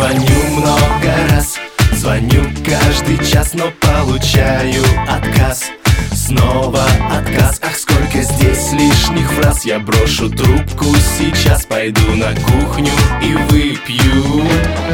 звоню много раз, звоню каждый час, но получаю отказ. Снова отказ, ах, сколько здесь лишних фраз. Я брошу трубку сейчас, пойду на кухню и выпью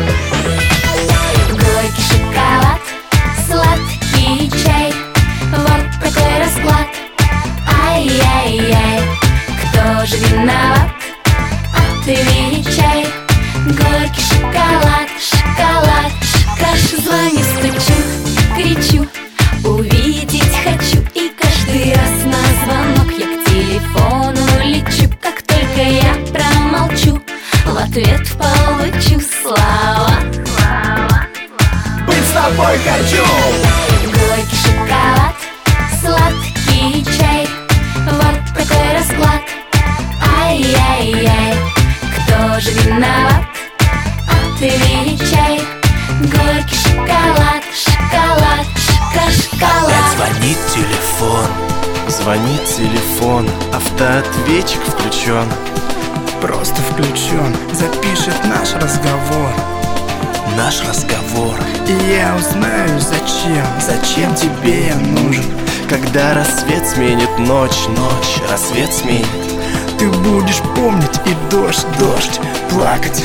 горький шоколад, сладкий чай. Вот такой расклад. Ай-яй-яй, кто же виноват? Отвечай. Горький шоколад, шоколад, шокаш. Звоню, стучу, кричу, увидеть хочу. И каждый раз на звонок я к телефону лечу. Как только я промолчу, в ответ получу слова. быть с тобой хочу. Горький шоколад, сладкий чай. Вот такой расклад. Ай-яй-яй, кто же виноват? Отвечай. Горький шоколад, шоколад, шоколад. Звонит телефон, звонит телефон, автоответчик включен. Просто включен, запишет наш разговор. Наш разговор. И я узнаю, зачем тебе я нужен. Когда рассвет сменит ночь, ночь рассвет сменит. Ты будешь помнить и дождь плакать.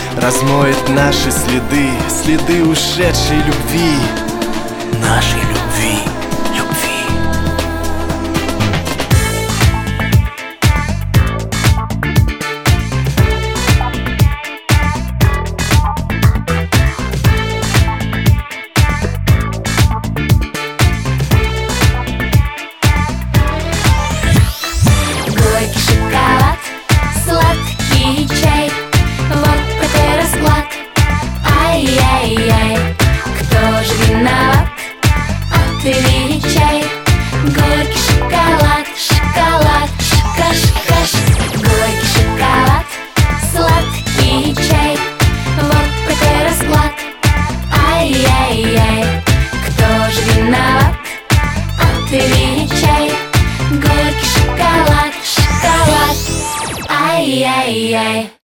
Размоет наши следы, следы ушедшей любви. Нашей любви.